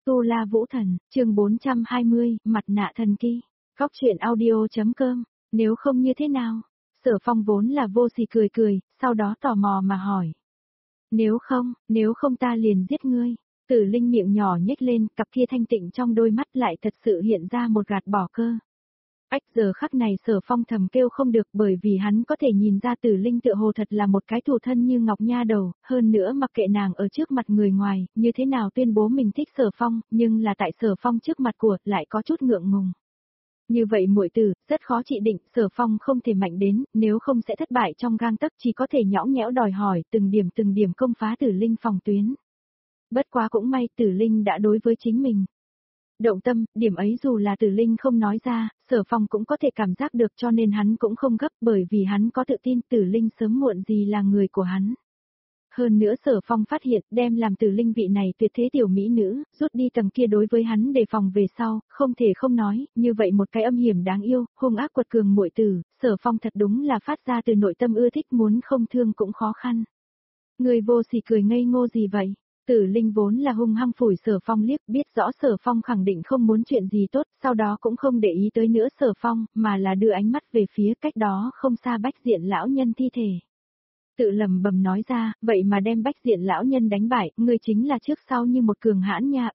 Tu La Vũ Thần, chương 420, mặt nạ thần kỳ. Góc truyện audio.com, nếu không như thế nào? Sở Phong vốn là vô sỉ cười cười, sau đó tò mò mà hỏi. Nếu không ta liền giết ngươi. Tử Linh miệng nhỏ nhếch lên, cặp kia thanh tịnh trong đôi mắt lại thật sự hiện ra một gạt bỏ cơ. Giờ khắc này Sở Phong thầm kêu không được bởi vì hắn có thể nhìn ra Tử Linh tựa hồ thật là một cái thủ thân như ngọc nha đầu, hơn nữa mặc kệ nàng ở trước mặt người ngoài, như thế nào tuyên bố mình thích Sở Phong, nhưng là tại Sở Phong trước mặt của, lại có chút ngượng ngùng. Như vậy muội tử, rất khó trị định, Sở Phong không thể mạnh đến, nếu không sẽ thất bại trong gang tấc, chỉ có thể nhõng nhẽo đòi hỏi, từng điểm công phá Tử Linh phòng tuyến. Bất quá cũng may Tử Linh đã đối với chính mình động tâm, điểm ấy dù là Tử Linh không nói ra, Sở Phong cũng có thể cảm giác được cho nên hắn cũng không gấp bởi vì hắn có tự tin Tử Linh sớm muộn gì là người của hắn. Hơn nữa Sở Phong phát hiện đem làm Tử Linh vị này tuyệt thế tiểu mỹ nữ, rút đi tầng kia đối với hắn đề phòng về sau, không thể không nói, như vậy một cái âm hiểm đáng yêu, hung ác quật cường muội tử, Sở Phong thật đúng là phát ra từ nội tâm ưa thích muốn không thương cũng khó khăn. Người vô sỉ cười ngây ngô gì vậy? Tử Linh vốn là hung hăng phủi Sở Phong liếc, biết rõ Sở Phong khẳng định không muốn chuyện gì tốt, sau đó cũng không để ý tới nữa Sở Phong, mà là đưa ánh mắt về phía cách đó không xa Bách Diện lão nhân thi thể. Tự lầm bầm nói ra, vậy mà đem Bách Diện lão nhân đánh bại, người chính là trước sau như một cường hãn nha,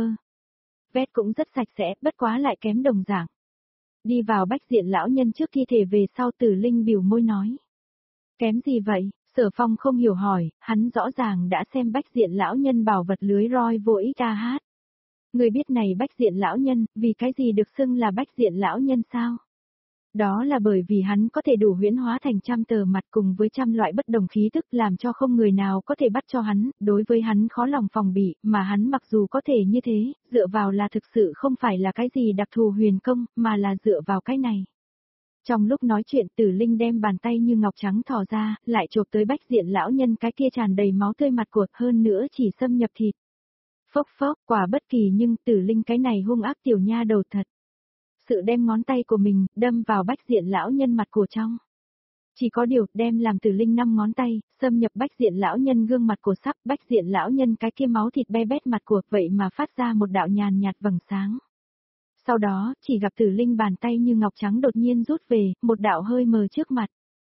vét cũng rất sạch sẽ, bất quá lại kém đồng dạng. Đi vào Bách Diện lão nhân trước thi thể về sau Tử Linh biểu môi nói. Kém gì vậy? Sở Phong không hiểu hỏi, hắn rõ ràng đã xem Bách Diện lão nhân bảo vật lưới roi vô ích ca hát. Người biết này Bách Diện lão nhân, vì cái gì được xưng là Bách Diện lão nhân sao? Đó là bởi vì hắn có thể đủ huyễn hóa thành trăm tờ mặt cùng với trăm loại bất đồng khí tức làm cho không người nào có thể bắt cho hắn, đối với hắn khó lòng phòng bị, mà hắn mặc dù có thể như thế, dựa vào là thực sự không phải là cái gì đặc thù huyền công, mà là dựa vào cái này. Trong lúc nói chuyện Tử Linh đem bàn tay như ngọc trắng thò ra, lại chộp tới Bách Diện lão nhân cái kia tràn đầy máu tươi mặt của, hơn nữa chỉ xâm nhập thịt. Phốc phốc, quả bất kỳ nhưng Tử Linh cái này hung ác tiểu nha đầu thật. Sự đem ngón tay của mình, đâm vào Bách Diện lão nhân mặt của trong. Chỉ có điều, đem làm Tử Linh 5 ngón tay, xâm nhập Bách Diện lão nhân gương mặt của sắp, Bách Diện lão nhân cái kia máu thịt be bét mặt của, vậy mà phát ra một đạo nhàn nhạt vầng sáng. Sau đó, chỉ gặp Tử Linh bàn tay như ngọc trắng đột nhiên rút về, một đạo hơi mờ trước mặt.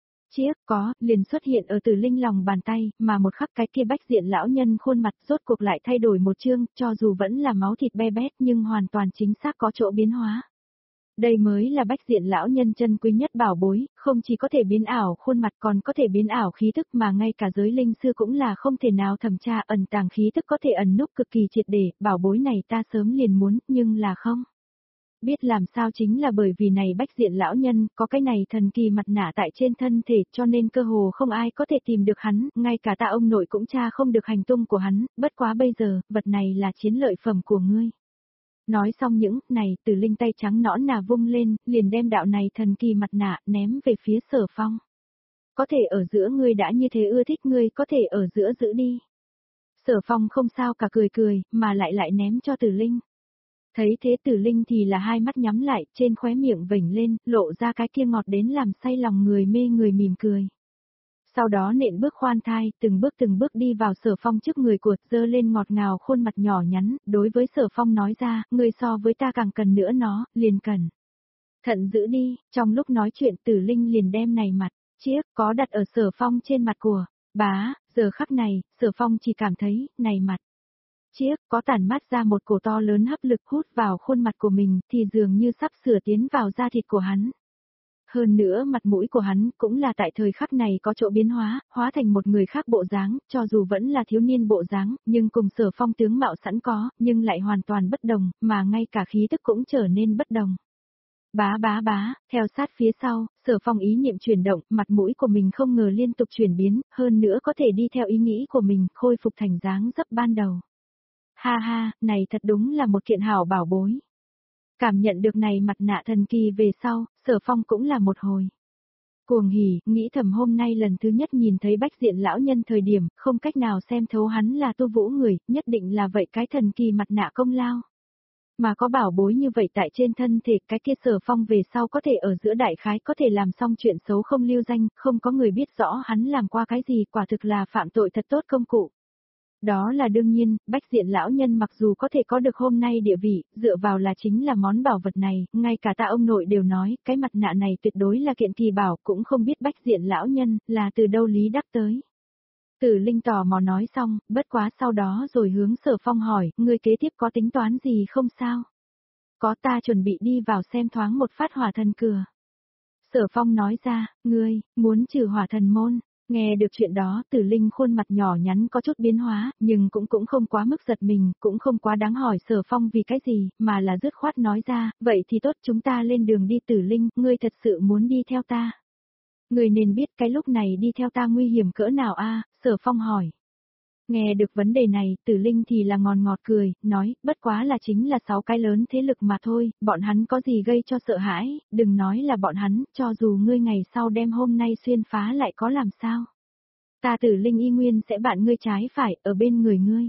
Liền xuất hiện ở Tử Linh lòng bàn tay, mà một khắc cái kia Bách Diện lão nhân khuôn mặt rốt cuộc lại thay đổi một chương, cho dù vẫn là máu thịt be bét nhưng hoàn toàn chính xác có chỗ biến hóa. Đây mới là Bách Diện lão nhân chân quý nhất bảo bối, không chỉ có thể biến ảo khuôn mặt còn có thể biến ảo khí tức mà ngay cả giới linh sư cũng là không thể nào thẩm tra ẩn tàng khí tức có thể ẩn núp cực kỳ triệt để, bảo bối này ta sớm liền muốn, nhưng là không. Biết làm sao chính là bởi vì này Bách Diện lão nhân có cái này thần kỳ mặt nạ tại trên thân thể cho nên cơ hồ không ai có thể tìm được hắn, ngay cả ta ông nội cũng tra không được hành tung của hắn, bất quá bây giờ, vật này là chiến lợi phẩm của ngươi. Nói xong những này, Tử Linh tay trắng nõn nà vung lên, liền đem đạo này thần kỳ mặt nạ ném về phía Sở Phong. Có thể ở giữa ngươi đã như thế ưa thích ngươi có thể ở giữa giữ đi. Sở Phong không sao cả cười, mà lại ném cho Tử Linh. Thấy thế Tử Linh thì là hai mắt nhắm lại, trên khóe miệng vểnh lên, lộ ra cái kia ngọt đến làm say lòng người mê người mỉm cười. Sau đó nện bước khoan thai, từng bước đi vào Sở Phong trước người của, dơ lên ngọt ngào khuôn mặt nhỏ nhắn, đối với Sở Phong nói ra, người so với ta càng cần nữa nó, liền cần. Thận giữ đi, trong lúc nói chuyện Tử Linh liền đem này mặt, có đặt ở Sở Phong trên mặt của, giờ khắc này, Sở Phong chỉ cảm thấy, này mặt. Có tản mát ra một cổ to lớn hấp lực hút vào khuôn mặt của mình thì dường như sắp sửa tiến vào da thịt của hắn. Hơn nữa mặt mũi của hắn cũng là tại thời khắc này có chỗ biến hóa thành một người khác bộ dáng, cho dù vẫn là thiếu niên bộ dáng, nhưng cùng Sở Phong tướng mạo sẵn có, nhưng lại hoàn toàn bất đồng, mà ngay cả khí tức cũng trở nên bất đồng. Theo sát phía sau, Sở Phong ý niệm chuyển động, mặt mũi của mình không ngờ liên tục chuyển biến, hơn nữa có thể đi theo ý nghĩ của mình, khôi phục thành dáng dấp ban đầu. Ha, này thật đúng là một kiện hảo bảo bối. Cảm nhận được này mặt nạ thần kỳ về sau, Sở Phong cũng là một hồi cuồng hỉ, nghĩ thầm hôm nay lần thứ nhất nhìn thấy Bách Diện lão nhân thời điểm, không cách nào xem thấu hắn là tu vũ người, nhất định là vậy cái thần kỳ mặt nạ công lao. Mà có bảo bối như vậy tại trên thân thể, cái kia Sở Phong về sau có thể ở giữa đại khái có thể làm xong chuyện xấu không lưu danh, không có người biết rõ hắn làm qua cái gì, quả thực là phạm tội thật tốt công cụ. Đó là đương nhiên, Bách Diện lão nhân mặc dù có thể có được hôm nay địa vị, dựa vào là chính là món bảo vật này, ngay cả ta ông nội đều nói, cái mặt nạ này tuyệt đối là kiện kỳ bảo, cũng không biết Bách Diện lão nhân là từ đâu lý đắc tới. Tử Linh tò mò nói xong, bất quá sau đó rồi hướng Sở Phong hỏi, ngươi kế tiếp có tính toán gì không sao? Có, ta chuẩn bị đi vào xem thoáng một phát hỏa thần cửa. Sở Phong nói ra, ngươi, muốn trừ hỏa thần môn. Nghe được chuyện đó, Tử Linh khuôn mặt nhỏ nhắn có chút biến hóa, nhưng cũng không quá mức giật mình, cũng không quá đáng hỏi Sở Phong vì cái gì, mà là dứt khoát nói ra, vậy thì tốt, chúng ta lên đường đi. Tử Linh, ngươi thật sự muốn đi theo ta? Ngươi nên biết cái lúc này đi theo ta nguy hiểm cỡ nào a? Sở Phong hỏi. Nghe được vấn đề này, Tử Linh thì là ngọt ngọt cười, nói, bất quá là chính là 6 cái lớn thế lực mà thôi, bọn hắn có gì gây cho sợ hãi, đừng nói là bọn hắn, cho dù ngươi ngày sau đem hôm nay xuyên phá lại có làm sao. Ta Tử Linh y nguyên sẽ bạn ngươi trái phải, ở bên người ngươi.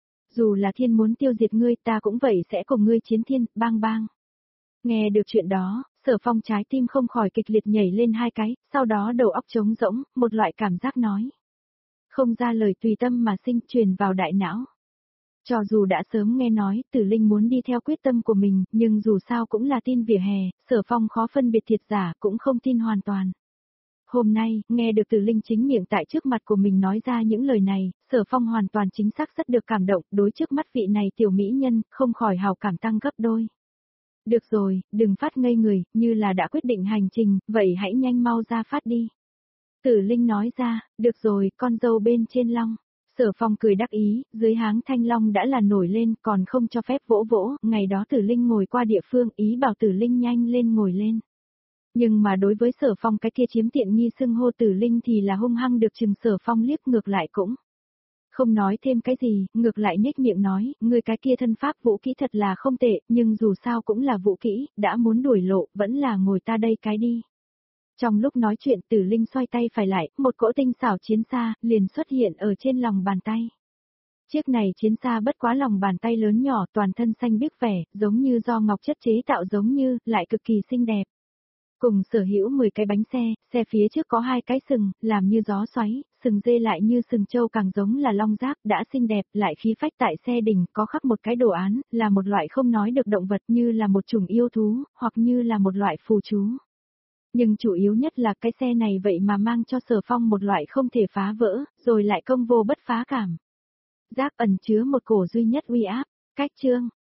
Dù là thiên muốn tiêu diệt ngươi, ta cũng vậy sẽ cùng ngươi chiến thiên, bang bang. Nghe được chuyện đó, Sở Phong trái tim không khỏi kịch liệt nhảy lên 2 cái, sau đó đầu óc trống rỗng, một loại cảm giác nói. Không ra lời tùy tâm mà sinh truyền vào đại não. Cho dù đã sớm nghe nói Tử Linh muốn đi theo quyết tâm của mình, nhưng dù sao cũng là tin vỉa hè, Sở Phong khó phân biệt thiệt giả, cũng không tin hoàn toàn. Hôm nay, nghe được Tử Linh chính miệng tại trước mặt của mình nói ra những lời này, Sở Phong hoàn toàn chính xác rất được cảm động, đối trước mắt vị này tiểu mỹ nhân, không khỏi hào cảm tăng gấp đôi. Được rồi, đừng phát ngây người, như là đã quyết định hành trình, vậy hãy nhanh mau ra phát đi. Tử Linh nói ra, được rồi, con dâu bên trên long. Sở Phong cười đắc ý, dưới háng thanh long đã là nổi lên, còn không cho phép vỗ vỗ, ngày đó Tử Linh ngồi qua địa phương, ý bảo Tử Linh nhanh lên ngồi lên. Nhưng mà đối với Sở Phong cái kia chiếm tiện nghi xưng hô Tử Linh thì là hung hăng được chừng. Sở Phong liếc ngược lại cũng không nói thêm cái gì, ngược lại nhếch miệng nói, người cái kia thân pháp vũ kỹ thật là không tệ, nhưng dù sao cũng là vũ kỹ, đã muốn đuổi lộ, vẫn là ngồi ta đây cái đi. Trong lúc nói chuyện Tử Linh xoay tay phải lại, một cỗ tinh xảo chiến xa, liền xuất hiện ở trên lòng bàn tay. Chiếc này chiến xa bất quá lòng bàn tay lớn nhỏ, toàn thân xanh biếc vẻ, giống như do ngọc chất chế tạo giống như, lại cực kỳ xinh đẹp. Cùng sở hữu 10 cái bánh xe, xe phía trước có 2 cái sừng, làm như gió xoáy, sừng dê lại như sừng trâu càng giống là long giác, đã xinh đẹp, lại khí phách tại xe đỉnh, có khắc một cái đồ án, là một loại không nói được động vật như là một chủng yêu thú, hoặc như là một loại phù chú. Nhưng chủ yếu nhất là cái xe này vậy mà mang cho Sở Phong một loại không thể phá vỡ, rồi lại công vô bất phá cảm. Giác ẩn chứa một cổ duy nhất uy áp, cách chương.